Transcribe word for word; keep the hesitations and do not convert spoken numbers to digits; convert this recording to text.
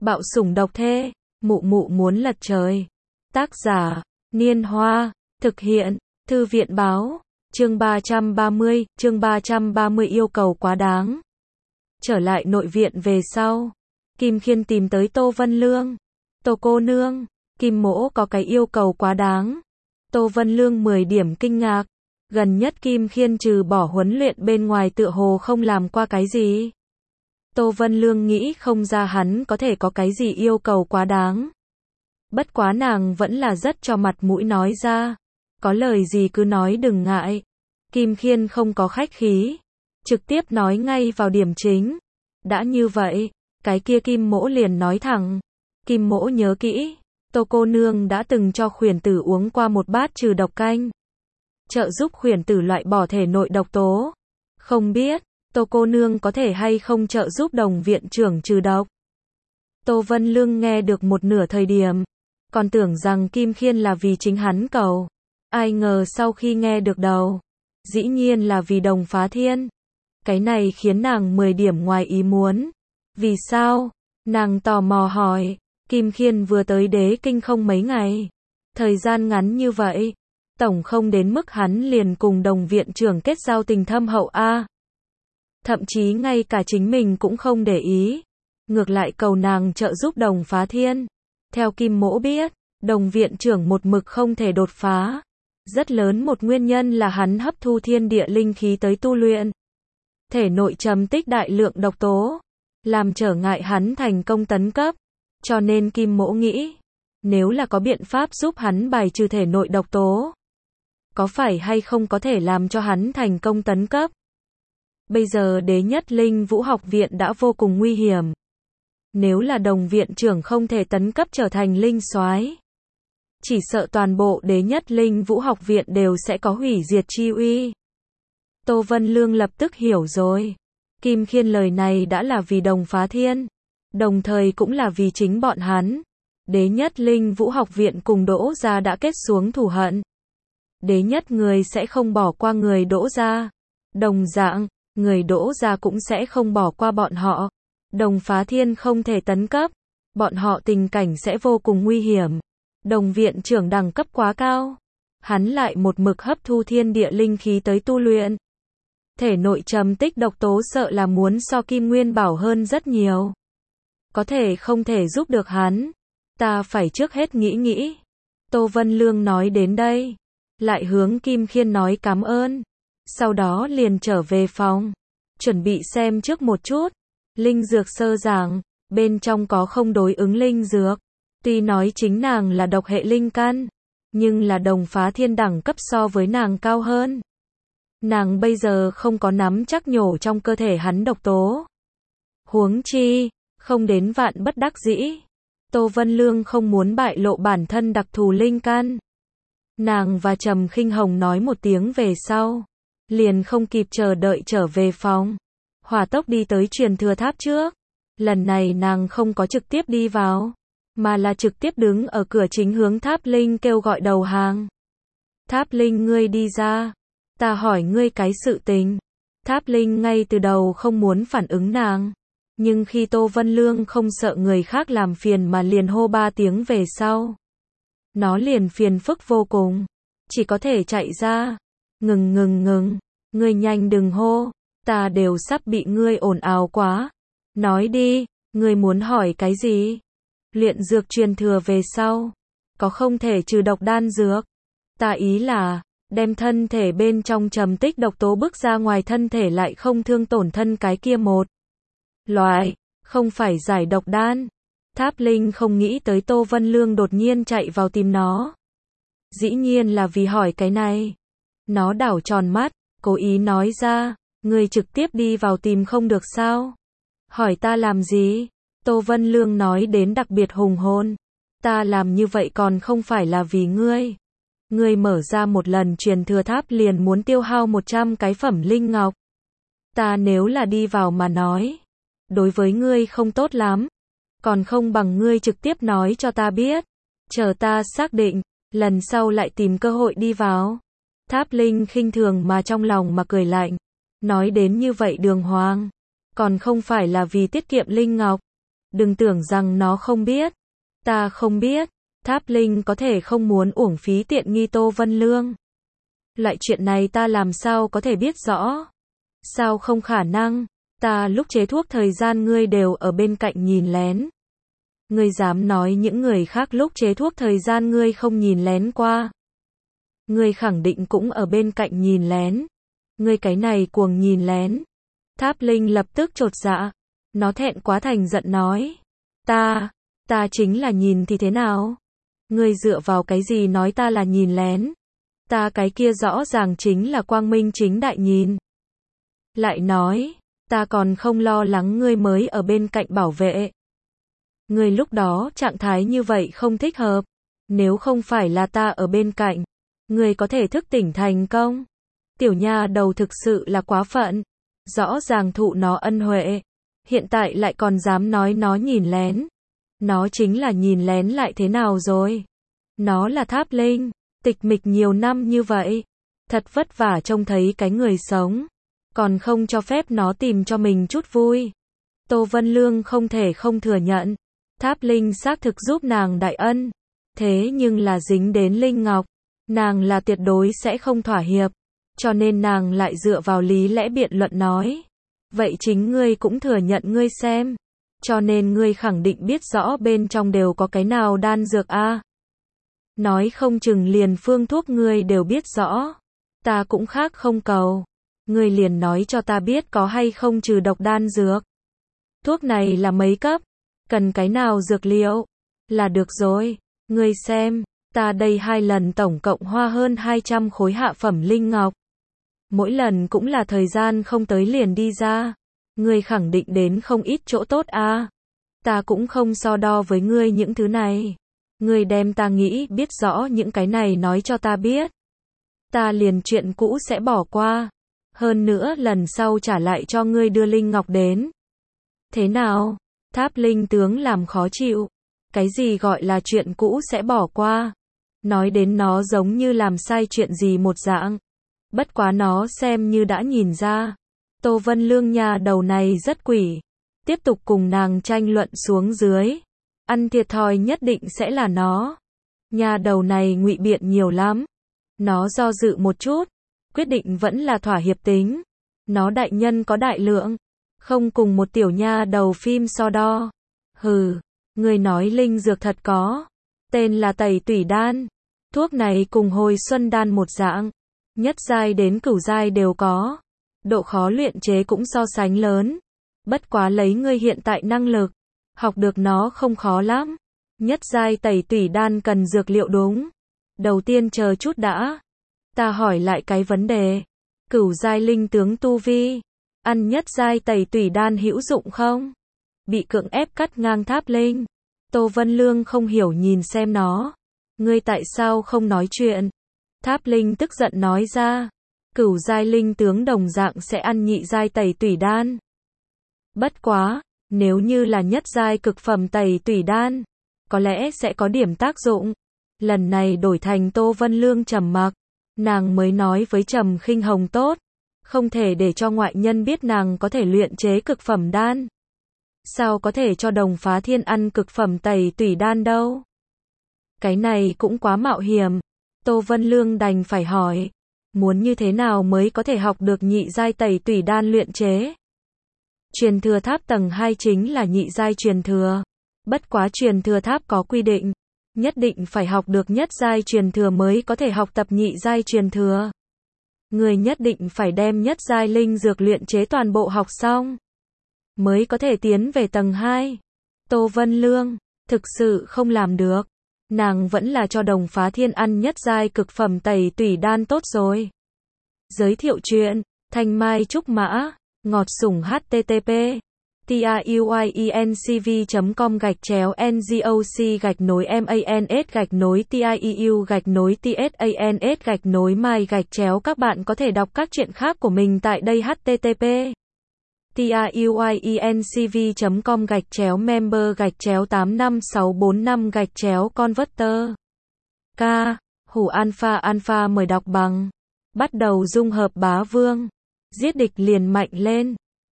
Bạo sủng độc thê, mụ mụ muốn lật trời. Tác giả, Niên Hoa, thực hiện, Thư viện báo, chương ba trăm ba mươi, chương ba trăm ba mươi yêu cầu quá đáng. Trở lại nội viện về sau, Kim Khiên tìm tới Tô Vân Lương. Tô cô nương, Kim mỗ có cái yêu cầu quá đáng. Tô Vân Lương mười điểm kinh ngạc. Gần nhất Kim Khiên trừ bỏ huấn luyện bên ngoài tựa hồ không làm qua cái gì. Tô Vân Lương nghĩ không ra hắn có thể có cái gì yêu cầu quá đáng. Bất quá nàng vẫn là rất cho mặt mũi nói ra. Có lời gì cứ nói đừng ngại. Kim Khiên không có khách khí. Trực tiếp nói ngay vào điểm chính. Đã như vậy, cái kia Kim mỗ liền nói thẳng. Kim mỗ nhớ kỹ, Tô cô nương đã từng cho khuyển tử uống qua một bát trừ độc canh. Trợ giúp khuyển tử loại bỏ thể nội độc tố. Không biết, Tô cô nương có thể hay không trợ giúp đồng viện trưởng trừ độc. Tô Vân Lương nghe được một nửa thời điểm, còn tưởng rằng Kim Khiên là vì chính hắn cầu. Ai ngờ sau khi nghe được đầu, dĩ nhiên là vì Đồng Phá Thiên. Cái này khiến nàng mười điểm ngoài ý muốn. Vì sao? Nàng tò mò hỏi. Kim Khiên vừa tới Đế Kinh không mấy ngày. Thời gian ngắn như vậy, tổng không đến mức hắn liền cùng Đồng viện trưởng kết giao tình thâm hậu a. Thậm chí ngay cả chính mình cũng không để ý. Ngược lại cầu nàng trợ giúp Đồng Phá Thiên. Theo Kim mỗ biết, Đồng viện trưởng một mực không thể đột phá. Rất lớn một nguyên nhân là hắn hấp thu thiên địa linh khí tới tu luyện. Thể nội trầm tích đại lượng độc tố, làm trở ngại hắn thành công tấn cấp. Cho nên Kim mỗ nghĩ, nếu là có biện pháp giúp hắn bài trừ thể nội độc tố, có phải hay không có thể làm cho hắn thành công tấn cấp. Bây giờ Đế Nhất Linh Vũ học viện đã vô cùng nguy hiểm. Nếu là Đồng viện trưởng không thể tấn cấp trở thành linh soái, chỉ sợ toàn bộ Đế Nhất Linh Vũ học viện đều sẽ có hủy diệt chi uy. Tô Vân Lương lập tức hiểu rồi. Kim Khiên lời này đã là vì Đồng Phá Thiên, đồng thời cũng là vì chính bọn hắn. Đế Nhất Linh Vũ học viện cùng Đỗ gia đã kết xuống thù hận. Đế Nhất người sẽ không bỏ qua người Đỗ gia. Đồng dạng, người Đỗ gia cũng sẽ không bỏ qua bọn họ. Đồng Phá Thiên không thể tấn cấp, bọn họ tình cảnh sẽ vô cùng nguy hiểm. Đồng viện trưởng đẳng cấp quá cao, hắn lại một mực hấp thu thiên địa linh khí tới tu luyện. Thể nội trầm tích độc tố sợ là muốn so Kim Nguyên Bảo hơn rất nhiều. Có thể không thể giúp được hắn. Ta phải trước hết nghĩ nghĩ. Tô Vân Lương nói đến đây, lại hướng Kim Khiên nói cảm ơn. Sau đó liền trở về phòng, chuẩn bị xem trước một chút. Linh dược sơ giảng, bên trong có không đối ứng linh dược. Tuy nói chính nàng là độc hệ linh căn, nhưng là Đồng Phá Thiên đẳng cấp so với nàng cao hơn. Nàng bây giờ không có nắm chắc nhổ trong cơ thể hắn độc tố. Huống chi, không đến vạn bất đắc dĩ. Tô Vân Lương không muốn bại lộ bản thân đặc thù linh căn. Nàng và Trầm Khinh Hồng nói một tiếng về sau, liền không kịp chờ đợi trở về phòng. Hỏa tốc đi tới truyền thừa tháp trước. Lần này nàng không có trực tiếp đi vào, mà là trực tiếp đứng ở cửa chính hướng Tháp Linh kêu gọi đầu hàng. Tháp Linh ngươi đi ra. Ta hỏi ngươi cái sự tình. Tháp Linh ngay từ đầu không muốn phản ứng nàng. Nhưng khi Tô Vân Lương không sợ người khác làm phiền mà liền hô ba tiếng về sau, nó liền phiền phức vô cùng. Chỉ có thể chạy ra. Ngừng ngừng ngừng. Ngươi nhanh đừng hô. Ta đều sắp bị ngươi ồn ào quá. Nói đi, ngươi muốn hỏi cái gì? Luyện dược truyền thừa về sau, có không thể trừ độc đan dược? Ta ý là, đem thân thể bên trong trầm tích độc tố bức ra ngoài thân thể lại không thương tổn thân cái kia một loại, không phải giải độc đan. Tháp Linh không nghĩ tới Tô Vân Lương đột nhiên chạy vào tìm nó. Dĩ nhiên là vì hỏi cái này. Nó đảo tròn mắt, cố ý nói ra, ngươi trực tiếp đi vào tìm không được sao? Hỏi ta làm gì? Tô Vân Lương nói đến đặc biệt hùng hồn. Ta làm như vậy còn không phải là vì ngươi. Ngươi mở ra một lần truyền thừa tháp liền muốn tiêu hao một trăm cái phẩm linh ngọc. Ta nếu là đi vào mà nói, đối với ngươi không tốt lắm. Còn không bằng ngươi trực tiếp nói cho ta biết. Chờ ta xác định, lần sau lại tìm cơ hội đi vào. Tháp Linh khinh thường mà trong lòng mà cười lạnh. Nói đến như vậy đường hoàng, còn không phải là vì tiết kiệm linh ngọc. Đừng tưởng rằng nó không biết. Ta không biết. Tháp Linh có thể không muốn uổng phí tiện nghi Tô Vân Lương. Loại chuyện này ta làm sao có thể biết rõ. Sao không khả năng. Ta lúc chế thuốc thời gian ngươi đều ở bên cạnh nhìn lén. Ngươi dám nói những người khác lúc chế thuốc thời gian ngươi không nhìn lén qua. Ngươi khẳng định cũng ở bên cạnh nhìn lén. Ngươi cái này cuồng nhìn lén. Tháp Linh lập tức chột dạ. Nó thẹn quá thành giận nói. Ta, ta chính là nhìn thì thế nào? Ngươi dựa vào cái gì nói ta là nhìn lén? Ta cái kia rõ ràng chính là quang minh chính đại nhìn. Lại nói, ta còn không lo lắng ngươi mới ở bên cạnh bảo vệ. Ngươi lúc đó trạng thái như vậy không thích hợp. Nếu không phải là ta ở bên cạnh, ngươi có thể thức tỉnh thành công. Tiểu nha đầu thực sự là quá phận. Rõ ràng thụ nó ân huệ. Hiện tại lại còn dám nói nó nhìn lén. Nó chính là nhìn lén lại thế nào rồi? Nó là Tháp Linh. Tịch mịch nhiều năm như vậy. Thật vất vả trông thấy cái người sống. Còn không cho phép nó tìm cho mình chút vui. Tô Vân Lương không thể không thừa nhận. Tháp Linh xác thực giúp nàng đại ân. Thế nhưng là dính đến Linh Ngọc. Nàng là tuyệt đối sẽ không thỏa hiệp. Cho nên nàng lại dựa vào lý lẽ biện luận nói. Vậy chính ngươi cũng thừa nhận ngươi xem. Cho nên ngươi khẳng định biết rõ bên trong đều có cái nào đan dược a. À? Nói không chừng liền phương thuốc ngươi đều biết rõ. Ta cũng khác không cầu. Ngươi liền nói cho ta biết có hay không trừ độc đan dược. Thuốc này là mấy cấp? Cần cái nào dược liệu? Là được rồi. Ngươi xem, ta đây hai lần tổng cộng hoa hơn hai trăm khối hạ phẩm linh ngọc. Mỗi lần cũng là thời gian không tới liền đi ra. Ngươi khẳng định đến không ít chỗ tốt a. À? Ta cũng không so đo với ngươi những thứ này. Ngươi đem ta nghĩ biết rõ những cái này nói cho ta biết. Ta liền chuyện cũ sẽ bỏ qua. Hơn nữa lần sau trả lại cho ngươi đưa linh ngọc đến. Thế nào? Tháp Linh tướng làm khó chịu. Cái gì gọi là chuyện cũ sẽ bỏ qua? Nói đến nó giống như làm sai chuyện gì một dạng. Bất quá nó xem như đã nhìn ra. Tô Vân Lương nhà đầu này rất quỷ. Tiếp tục cùng nàng tranh luận xuống dưới. Ăn thiệt thòi nhất định sẽ là nó. Nhà đầu này ngụy biện nhiều lắm. Nó do dự một chút. Quyết định vẫn là thỏa hiệp tính. Nó đại nhân có đại lượng. Không cùng một tiểu nha đầu phim so đo. Hừ, người nói linh dược thật có. Tên là tẩy tủy đan. Thuốc này cùng hồi xuân đan một dạng. Nhất giai đến cửu giai đều có. Độ khó luyện chế cũng so sánh lớn. Bất quá lấy ngươi hiện tại năng lực. Học được nó không khó lắm. Nhất giai tẩy tủy đan cần dược liệu đúng. Đầu tiên chờ chút đã. Ta hỏi lại cái vấn đề. Cửu giai linh tướng tu vi. Ăn nhất giai tẩy tủy đan hữu dụng không? Bị cưỡng ép cắt ngang Tháp Linh. Tô Vân Lương không hiểu nhìn xem nó. Ngươi tại sao không nói chuyện? Tháp Linh tức giận nói ra. Cửu giai linh tướng đồng dạng sẽ ăn nhị giai tẩy tủy đan. Bất quá, nếu như là nhất giai cực phẩm tẩy tủy đan, có lẽ sẽ có điểm tác dụng. Lần này đổi thành Tô Vân Lương trầm mặc. Nàng mới nói với Trầm Khinh Hồng tốt. Không thể để cho ngoại nhân biết nàng có thể luyện chế cực phẩm đan. Sao có thể cho Đồng Phá Thiên ăn cực phẩm tẩy tủy đan đâu? Cái này cũng quá mạo hiểm. Tô Vân Lương đành phải hỏi. Muốn như thế nào mới có thể học được nhị giai tẩy tủy đan luyện chế? Truyền thừa tháp tầng hai chính là nhị giai truyền thừa. Bất quá truyền thừa tháp có quy định. Nhất định phải học được nhất giai truyền thừa mới có thể học tập nhị giai truyền thừa. Người nhất định phải đem nhất giai linh dược luyện chế toàn bộ học xong. Mới có thể tiến về tầng hai. Tô Vân Lương, thực sự không làm được. Nàng vẫn là cho Đồng Phá Thiên ăn nhất giai cực phẩm tẩy tủy đan tốt rồi. Giới thiệu chuyện, Thanh Mai Trúc Mã, ngọt sủng http tiuyencv chấm com gạch chéo ngoc gạch nối mans gạch nối tieu gạch nối tsans gạch nối mai gạch chéo. Các bạn có thể đọc các chuyện khác của mình tại đây. Http tiuyencv chấm com gạch chéo member gạch chéo tám năm sáu bốn năm gạch chéo converter. K. Hủ alpha alpha mời đọc bằng. Bắt đầu dung hợp bá vương. Giết địch liền mạnh lên.